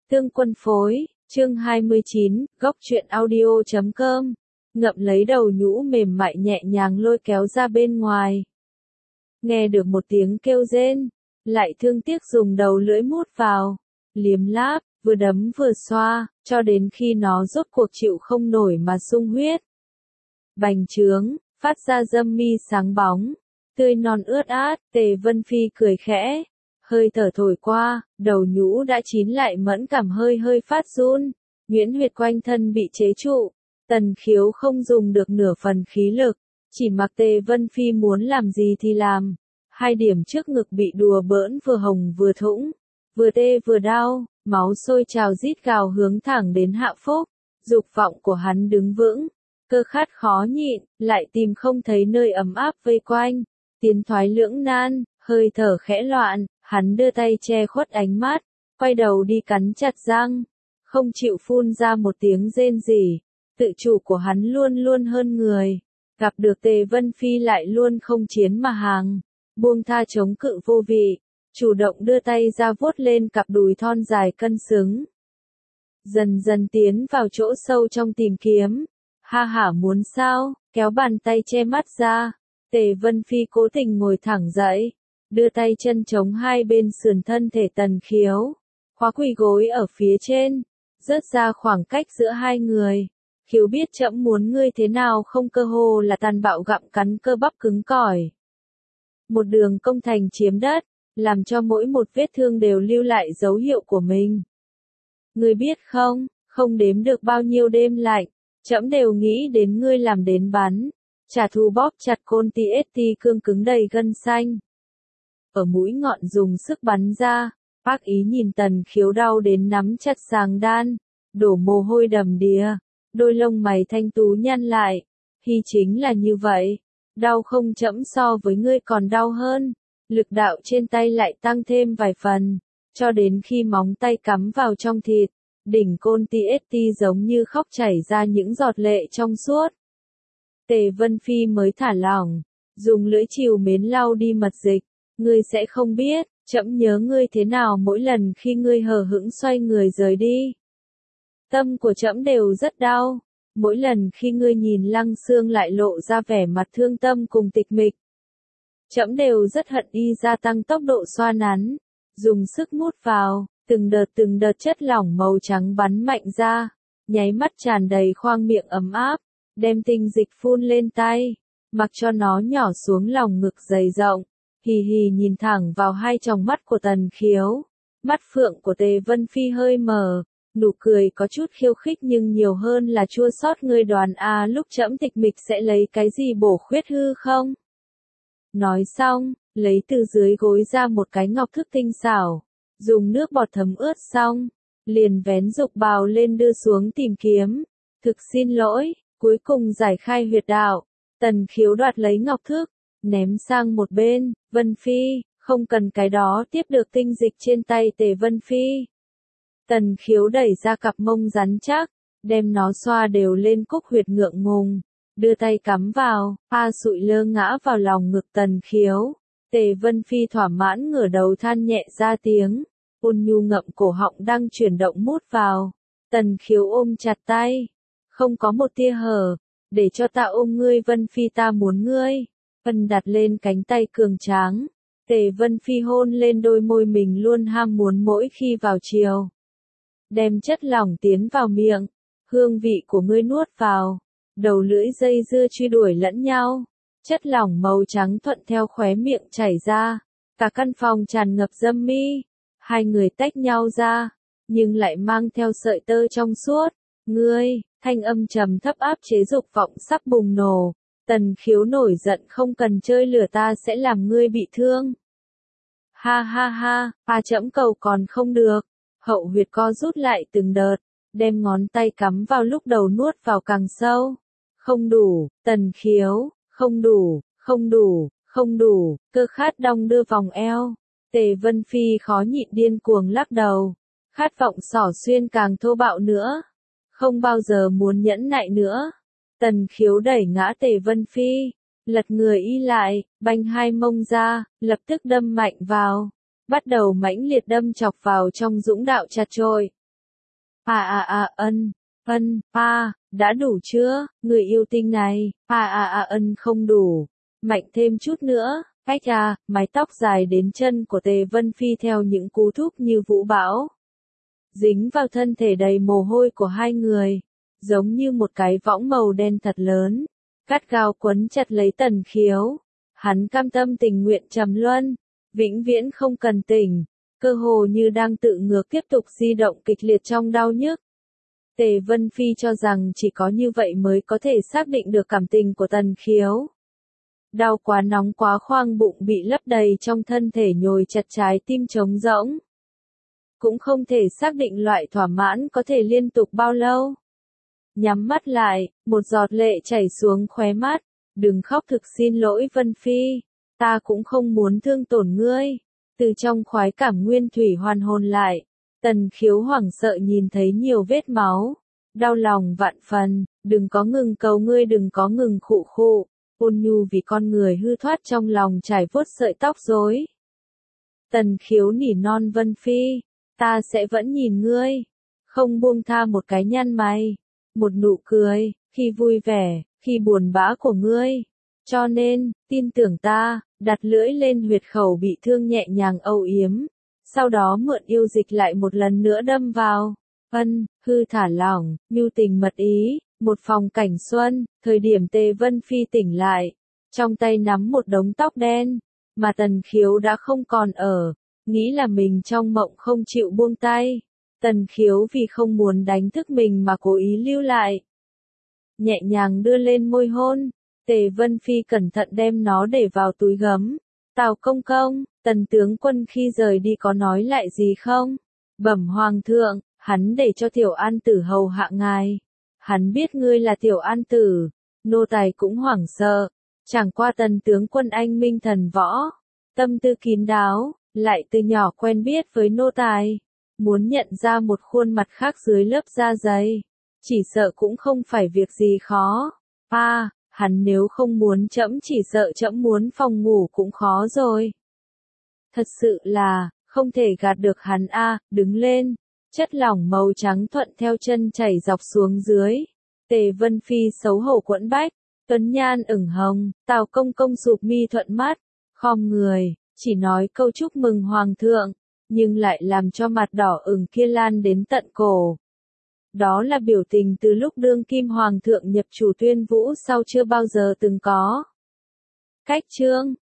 Tương Quân phối, chương 29, góc truyện audio.com. Ngậm lấy đầu nhũ mềm mại nhẹ nhàng lôi kéo ra bên ngoài. Nghe được một tiếng kêu rên, lại thương tiếc dùng đầu lưỡi mút vào, liếm láp, vừa đấm vừa xoa, cho đến khi nó rốt cuộc chịu không nổi mà sung huyết. Bành trướng, phát ra dâm mi sáng bóng, tươi non ướt át, Tề Vân Phi cười khẽ. Hơi thở thổi qua, đầu nhũ đã chín lại mẫn cảm hơi hơi phát run, nhuyễn huyệt quanh thân bị chế trụ, Tần Khiếu không dùng được nửa phần khí lực, chỉ mặc Tề Vân Phi muốn làm gì thì làm. Hai điểm trước ngực bị đùa bỡn vừa hồng vừa thủng, vừa tê vừa đau, máu sôi trào rít gào hướng thẳng đến hạ phúc, dục vọng của hắn đứng vững, cơ khát khó nhịn, lại tìm không thấy nơi ấm áp vây quanh, tiến thoái lưỡng nan, hơi thở khẽ loạn. Hắn đưa tay che khuất ánh mắt, quay đầu đi cắn chặt răng, không chịu phun ra một tiếng rên rỉ. Tự chủ của hắn luôn luôn hơn người, gặp được Tề Vân Phi lại luôn không chiến mà hàng, buông tha chống cự vô vị, chủ động đưa tay ra vuốt lên cặp đùi thon dài cân xứng. Dần dần tiến vào chỗ sâu trong tìm kiếm, ha hả muốn sao, kéo bàn tay che mắt ra, Tề Vân Phi cố tình ngồi thẳng dậy. Đưa tay chân chống hai bên sườn thân thể Tần Khiếu, khóa quỳ gối ở phía trên, rớt ra khoảng cách giữa hai người. Khiếu biết trẫm muốn ngươi thế nào không, cơ hồ là tàn bạo gặm cắn cơ bắp cứng cỏi. Một đường công thành chiếm đất, làm cho mỗi một vết thương đều lưu lại dấu hiệu của mình. Ngươi biết không, không đếm được bao nhiêu đêm lạnh, trẫm đều nghĩ đến ngươi làm đến bắn, trả thù bóp chặt côn TST cương cứng đầy gân xanh. Ở mũi ngọn dùng sức bắn ra, bác ý nhìn Tần Khiếu đau đến nắm chặt sàng đan, đổ mồ hôi đầm đìa, đôi lông mày thanh tú nhăn lại, thì chính là như vậy, đau không trẫm so với ngươi còn đau hơn, lực đạo trên tay lại tăng thêm vài phần, cho đến khi móng tay cắm vào trong thịt, đỉnh côn TST giống như khóc chảy ra những giọt lệ trong suốt. Tề Vân Phi mới thả lỏng, dùng lưỡi trìu mến lau đi mật dịch. Ngươi sẽ không biết, trẫm nhớ ngươi thế nào mỗi lần khi ngươi hờ hững xoay người rời đi. Tâm của trẫm đều rất đau, mỗi lần khi ngươi nhìn Lăng Xương lại lộ ra vẻ mặt thương tâm cùng tịch mịch. Trẫm đều rất hận y gia tăng tốc độ xoa nắn, dùng sức mút vào, từng đợt chất lỏng màu trắng bắn mạnh ra, nháy mắt tràn đầy khoang miệng ấm áp, đem tinh dịch phun lên tay, mặc cho nó nhỏ xuống lòng ngực dày rộng. Hì hì nhìn thẳng vào hai tròng mắt của Tần Khiếu, mắt phượng của Tề Vân Phi hơi mở, nụ cười có chút khiêu khích nhưng nhiều hơn là chua xót. Ngươi đoán lúc trẫm tịch mịch sẽ lấy cái gì bổ khuyết hư không? Nói xong, lấy từ dưới gối ra một cái ngọc thức tinh xảo, dùng nước bọt thấm ướt xong, liền vén dục bào lên đưa xuống tìm kiếm. Thực xin lỗi, cuối cùng giải khai huyệt đạo, Tần Khiếu đoạt lấy ngọc thức, ném sang một bên. Vân Phi, không cần cái đó, tiếp được tinh dịch trên tay Tề Vân Phi. Tần Khiếu đẩy ra cặp mông rắn chắc, đem nó xoa đều lên cúc huyệt ngượng ngùng, đưa tay cắm vào, sụi lơ ngã vào lòng ngực Tần Khiếu. Tề Vân Phi thỏa mãn ngửa đầu than nhẹ ra tiếng, ôn nhu ngậm cổ họng đang chuyển động mút vào. Tần Khiếu ôm chặt tay, không có một tia hở, để cho ta ôm ngươi Vân Phi, ta muốn ngươi. Vân đặt lên cánh tay cường tráng, Tề Vân Phi hôn lên đôi môi mình luôn ham muốn mỗi khi vào chiều. Đem chất lỏng tiến vào miệng, hương vị của ngươi nuốt vào, đầu lưỡi dây dưa truy đuổi lẫn nhau, chất lỏng màu trắng thuận theo khóe miệng chảy ra, cả căn phòng tràn ngập dâm mi, hai người tách nhau ra, nhưng lại mang theo sợi tơ trong suốt. Ngươi, thanh âm trầm thấp áp chế dục vọng sắp bùng nổ. Tần Khiếu nổi giận, không cần chơi lửa, ta sẽ làm ngươi bị thương. Ha ha ha, trẫm cầu còn không được. Hậu huyệt co rút lại từng đợt, đem ngón tay cắm vào lúc đầu nuốt vào càng sâu. Không đủ, Tần Khiếu, không đủ, không đủ, không đủ, cơ khát đong đưa vòng eo. Tề Vân Phi khó nhịn điên cuồng lắc đầu, khát vọng xỏ xuyên càng thô bạo nữa. Không bao giờ muốn nhẫn nại nữa. Tần Khiếu đẩy ngã Tề Vân Phi, lật người y lại, banh hai mông ra, lập tức đâm mạnh vào, bắt đầu mãnh liệt đâm chọc vào trong dũng đạo chặt trội. Đã đủ chưa, người yêu tinh này, không đủ, mạnh thêm chút nữa, mái tóc dài đến chân của Tề Vân Phi theo những cú thúc như vũ bão. Dính vào thân thể đầy mồ hôi của hai người, giống như một cái võng màu đen thật lớn, gắt gao quấn chặt lấy Tần Khiếu. Hắn cam tâm tình nguyện trầm luân, vĩnh viễn không cần tỉnh, cơ hồ như đang tự ngược tiếp tục di động kịch liệt trong đau nhức. Tề Vân Phi cho rằng chỉ có như vậy mới có thể xác định được cảm tình của Tần Khiếu. Đau quá nóng quá khoang bụng bị lấp đầy trong thân thể nhồi chặt trái tim trống rỗng. Cũng không thể xác định loại thỏa mãn có thể liên tục bao lâu. Nhắm mắt lại, một giọt lệ chảy xuống khóe mắt. Đừng khóc, thực xin lỗi Vân Phi, ta cũng không muốn thương tổn ngươi. Từ trong khoái cảm nguyên thủy hoàn hồn lại, Tần Khiếu hoảng sợ nhìn thấy nhiều vết máu. Đau lòng vạn phần, đừng có ngừng cầu ngươi, đừng có ngừng khụ khụ. Ôn nhu vì con người hư thoát trong lòng trải vuốt sợi tóc rối. Tần Khiếu nỉ non Vân Phi, ta sẽ vẫn nhìn ngươi, không buông tha một cái nhăn mày, một nụ cười, khi vui vẻ, khi buồn bã của ngươi. Cho nên, tin tưởng ta, đặt lưỡi lên huyệt khẩu bị thương nhẹ nhàng âu yếm, sau đó mượn yêu dịch lại một lần nữa đâm vào. Hư thả lỏng, nhu tình mật ý, một phòng cảnh xuân, thời điểm Tề Vân Phi tỉnh lại, trong tay nắm một đống tóc đen, mà Tần Khiếu đã không còn ở, nghĩ là mình trong mộng không chịu buông tay. Tần Khiếu vì không muốn đánh thức mình mà cố ý lưu lại. Nhẹ nhàng đưa lên môi hôn, Tề Vân Phi cẩn thận đem nó để vào túi gấm. Tào công công, Tần tướng quân khi rời đi có nói lại gì không? Bẩm hoàng thượng, hắn để cho Tiểu An Tử hầu hạ ngài. Hắn biết ngươi là Tiểu An Tử, nô tài cũng hoảng sợ. Chẳng qua Tần tướng quân anh minh thần võ, tâm tư kín đáo, lại từ nhỏ quen biết với nô tài. Muốn nhận ra một khuôn mặt khác dưới lớp da dày, chỉ sợ cũng không phải việc gì khó. Hắn nếu không muốn trẫm chỉ sợ trẫm muốn phòng ngủ cũng khó rồi. Thật sự là, không thể gạt được hắn đứng lên. Chất lỏng màu trắng thuận theo chân chảy dọc xuống dưới. Tề Vân Phi xấu hổ quẫn bách, tuấn nhan ửng hồng, Tào công công sụp mi thuận mắt, khom người, chỉ nói câu chúc mừng hoàng thượng, nhưng lại làm cho mặt đỏ ửng kia lan đến tận cổ. Đó là biểu tình từ lúc đương kim hoàng thượng nhập chủ Tuyên Vũ sau chưa bao giờ từng có. Cách chương